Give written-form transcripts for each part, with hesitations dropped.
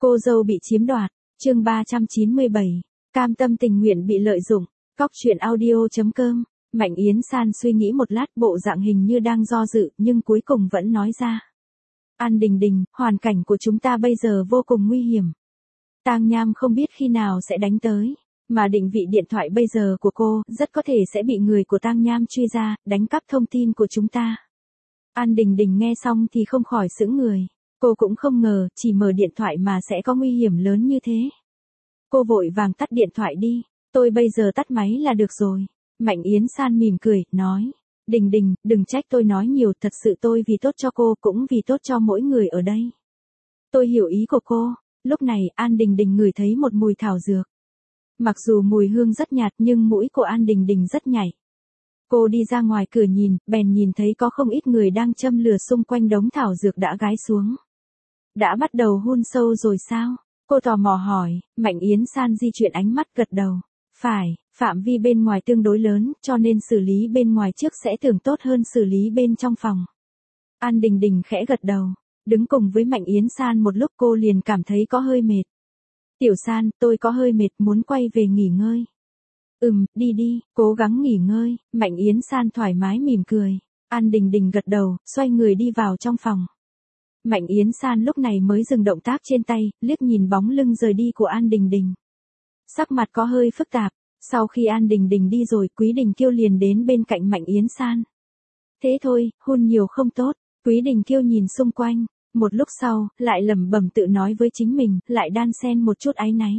Cô dâu bị chiếm đoạt, chương 397, cam tâm tình nguyện bị lợi dụng, cóc truyện audio.com, Mạnh Yến San suy nghĩ một lát bộ dạng hình như đang do dự nhưng cuối cùng vẫn nói ra. An Đình Đình, hoàn cảnh của chúng ta bây giờ vô cùng nguy hiểm. Tang Nham không biết khi nào sẽ đánh tới, mà định vị điện thoại bây giờ của cô rất có thể sẽ bị người của Tang Nham truy ra, đánh cắp thông tin của chúng ta. An Đình Đình nghe xong thì không khỏi sững người. Cô cũng không ngờ, chỉ mở điện thoại mà sẽ có nguy hiểm lớn như thế. Cô vội vàng tắt điện thoại đi, tôi bây giờ tắt máy là được rồi. Mạnh Yến San mỉm cười, nói, Đình Đình, đừng trách tôi nói nhiều, thật sự tôi vì tốt cho cô cũng vì tốt cho mỗi người ở đây. Tôi hiểu ý của cô. Lúc này An Đình Đình ngửi thấy một mùi thảo dược. Mặc dù mùi hương rất nhạt nhưng mũi của An Đình Đình rất nhạy. Cô đi ra ngoài cửa nhìn, bèn nhìn thấy có không ít người đang châm lửa xung quanh đống thảo dược đã gái xuống. Đã bắt đầu hun sâu rồi sao? Cô tò mò hỏi. Mạnh Yến San di chuyển ánh mắt gật đầu. Phải, phạm vi bên ngoài tương đối lớn, cho nên xử lý bên ngoài trước sẽ thường tốt hơn xử lý bên trong phòng. An Đình Đình khẽ gật đầu. Đứng cùng với Mạnh Yến San một lúc cô liền cảm thấy có hơi mệt. Tiểu San, tôi có hơi mệt muốn quay về nghỉ ngơi. Đi đi, cố gắng nghỉ ngơi. Mạnh Yến San thoải mái mỉm cười. An Đình Đình gật đầu, xoay người đi vào trong phòng. Mạnh Yến San lúc này mới dừng động tác trên tay, liếc nhìn bóng lưng rời đi của An Đình Đình. Sắc mặt có hơi phức tạp, sau khi An Đình Đình đi rồi Quý Đình Kiêu liền đến bên cạnh Mạnh Yến San. Thế thôi, hôn nhiều không tốt. Quý Đình Kiêu nhìn xung quanh, một lúc sau, lại lẩm bẩm tự nói với chính mình, lại đan xen một chút áy náy.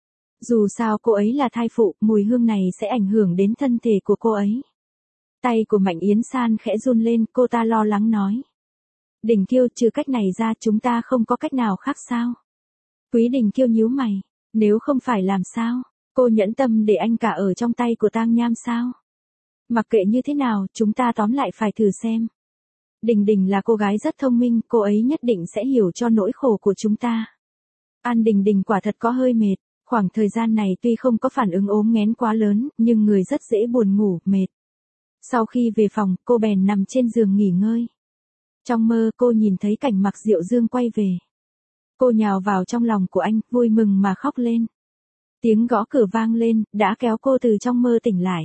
Dù sao cô ấy là thai phụ, mùi hương này sẽ ảnh hưởng đến thân thể của cô ấy. Tay của Mạnh Yến San khẽ run lên, cô ta lo lắng nói. Đình Kiêu, trừ cách này ra chúng ta không có cách nào khác sao? Quý Đình Kiêu nhíu mày, nếu không phải làm sao? Cô nhẫn tâm để anh cả ở trong tay của Tang Nham sao? Mặc kệ như thế nào, chúng ta tóm lại phải thử xem. Đình Đình là cô gái rất thông minh, cô ấy nhất định sẽ hiểu cho nỗi khổ của chúng ta. An Đình Đình quả thật có hơi mệt, khoảng thời gian này tuy không có phản ứng ốm nghén quá lớn, nhưng người rất dễ buồn ngủ, mệt. Sau khi về phòng, cô bèn nằm trên giường nghỉ ngơi. Trong mơ cô nhìn thấy cảnh Mạc Diệu Dương quay về. Cô nhào vào trong lòng của anh, vui mừng mà khóc lên. Tiếng gõ cửa vang lên, đã kéo cô từ trong mơ tỉnh lại.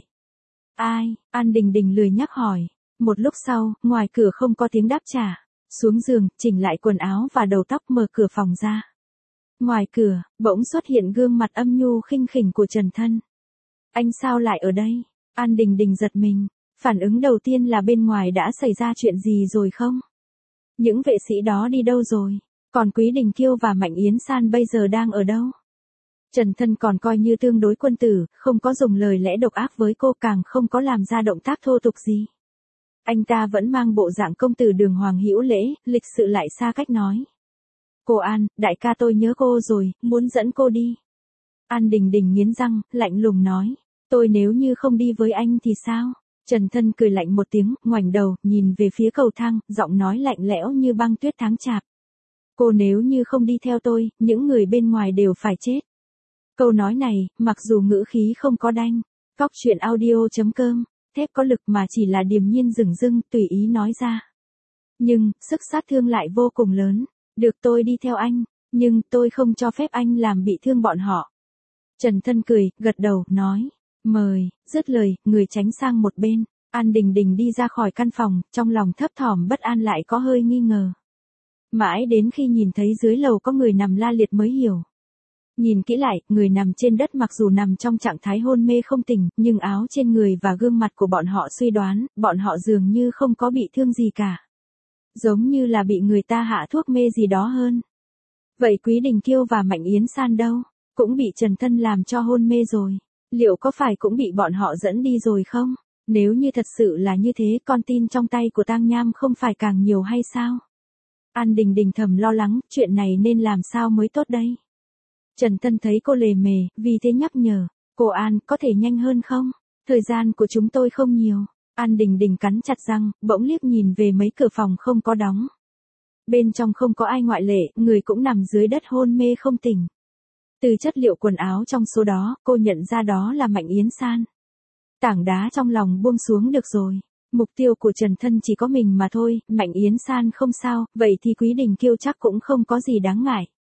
Ai? An Đình Đình lười nhắc hỏi. Một lúc sau, ngoài cửa không có tiếng đáp trả. Xuống giường, chỉnh lại quần áo và đầu tóc mở cửa phòng ra. Ngoài cửa, bỗng xuất hiện gương mặt âm nhu khinh khỉnh của Trần Thân. Anh sao lại ở đây? An Đình Đình giật mình. Phản ứng đầu tiên là bên ngoài đã xảy ra chuyện gì rồi không? Những vệ sĩ đó đi đâu rồi? Còn Quý Đình Kiêu và Mạnh Yến San bây giờ đang ở đâu? Trần Thân còn coi như tương đối quân tử, không có dùng lời lẽ độc ác với cô, càng không có làm ra động tác thô tục gì. Anh ta vẫn mang bộ dạng công tử đường hoàng hữu lễ, lịch sự lại xa cách nói. Cô An, đại ca tôi nhớ cô rồi, muốn dẫn cô đi. An Đình Đình nghiến răng, lạnh lùng nói. Tôi nếu như không đi với anh thì sao? Trần Thân cười lạnh một tiếng, ngoảnh đầu, nhìn về phía cầu thang, giọng nói lạnh lẽo như băng tuyết tháng chạp. Cô nếu như không đi theo tôi, những người bên ngoài đều phải chết. Câu nói này, mặc dù ngữ khí không có đanh, cóc truyện audio.com, thép có lực mà chỉ là điềm nhiên dửng dưng, tùy ý nói ra. Nhưng, sức sát thương lại vô cùng lớn. Được, tôi đi theo anh, nhưng tôi không cho phép anh làm bị thương bọn họ. Trần Thân cười, gật đầu, nói. Mời, dứt lời, người tránh sang một bên. An Đình Đình đi ra khỏi căn phòng, trong lòng thấp thỏm bất an lại có hơi nghi ngờ. Mãi đến khi nhìn thấy dưới lầu có người nằm la liệt mới hiểu. Nhìn kỹ lại, người nằm trên đất mặc dù nằm trong trạng thái hôn mê không tỉnh, nhưng áo trên người và gương mặt của bọn họ suy đoán, bọn họ dường như không có bị thương gì cả. Giống như là bị người ta hạ thuốc mê gì đó hơn. Vậy Quý Đình Kiêu và Mạnh Yến San đâu? Cũng bị Trần Thân làm cho hôn mê rồi. Liệu có phải cũng bị bọn họ dẫn đi rồi không? Nếu như thật sự là như thế, con tin trong tay của Tang Nham không phải càng nhiều hay sao? An Đình Đình thầm lo lắng, chuyện này nên làm sao mới tốt đây? Trần Thân thấy cô lề mề, vì thế nhắc nhở. Cô An, có thể nhanh hơn không? Thời gian của chúng tôi không nhiều. An Đình Đình cắn chặt răng, bỗng liếc nhìn về mấy cửa phòng không có đóng. Bên trong không có ai ngoại lệ, người cũng nằm dưới đất hôn mê không tỉnh. Từ chất liệu quần áo trong số đó, cô nhận ra đó là Mạnh Yến San. Tảng đá trong lòng buông xuống được rồi. Mục tiêu của Trần Thân chỉ có mình mà thôi, Mạnh Yến San không sao, vậy thì Quý Đình Kiêu chắc cũng không có gì đáng ngại.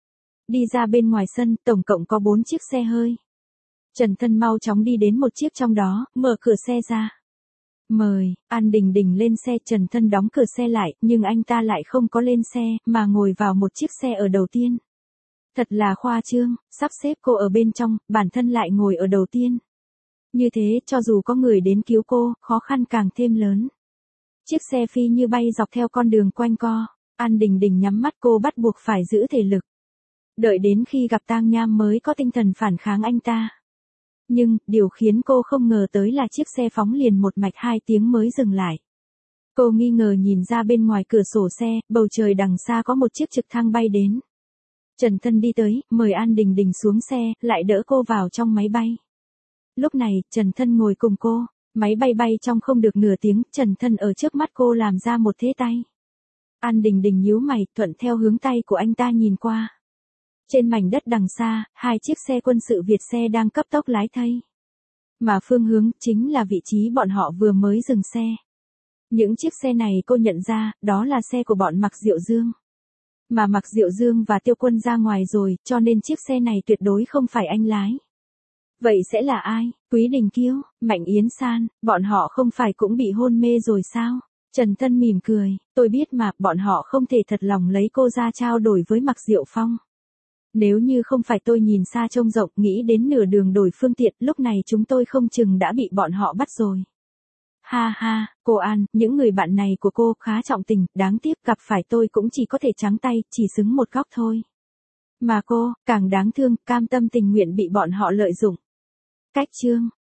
Đi ra bên ngoài sân, tổng cộng có 4 chiếc xe hơi. Trần Thân mau chóng đi đến một chiếc trong đó, mở cửa xe ra. Mời, An Đình Đình lên xe. Trần Thân đóng cửa xe lại, nhưng anh ta lại không có lên xe, mà ngồi vào một chiếc xe ở đầu tiên. Thật là khoa trương, sắp xếp cô ở bên trong, bản thân lại ngồi ở đầu tiên. Như thế, cho dù có người đến cứu cô, khó khăn càng thêm lớn. Chiếc xe phi như bay dọc theo con đường quanh co. An Đình Đình nhắm mắt, cô bắt buộc phải giữ thể lực. Đợi đến khi gặp Tang Nham mới có tinh thần phản kháng anh ta. Nhưng, điều khiến cô không ngờ tới là chiếc xe phóng liền một mạch 2 tiếng mới dừng lại. Cô nghi ngờ nhìn ra bên ngoài cửa sổ xe, bầu trời đằng xa có một chiếc trực thăng bay đến. Trần Thân đi tới, mời An Đình Đình xuống xe, lại đỡ cô vào trong máy bay. Lúc này, Trần Thân ngồi cùng cô, máy bay bay trong không được nửa tiếng, Trần Thân ở trước mắt cô làm ra một thế tay. An Đình Đình nhíu mày, thuận theo hướng tay của anh ta nhìn qua. Trên mảnh đất đằng xa, 2 chiếc xe quân sự Việt xe đang cấp tốc lái thay. Mà phương hướng chính là vị trí bọn họ vừa mới dừng xe. Những chiếc xe này cô nhận ra, đó là xe của bọn Mạc Diệu Dương. Mà Mạc Diệu Dương và Tiêu Quân ra ngoài rồi, cho nên chiếc xe này tuyệt đối không phải anh lái. Vậy sẽ là ai? Quý Đình Kiêu, Mạnh Yến San, bọn họ không phải cũng bị hôn mê rồi sao? Trần Thân mỉm cười, tôi biết mà, bọn họ không thể thật lòng lấy cô ra trao đổi với Mạc Diệu Phong. Nếu như không phải tôi nhìn xa trông rộng, nghĩ đến nửa đường đổi phương tiện, lúc này chúng tôi không chừng đã bị bọn họ bắt rồi. Ha ha, cô An, những người bạn này của cô khá trọng tình, đáng tiếc gặp phải tôi cũng chỉ có thể trắng tay, chỉ xứng một góc thôi. Mà cô, càng đáng thương, cam tâm tình nguyện bị bọn họ lợi dụng. Cách chương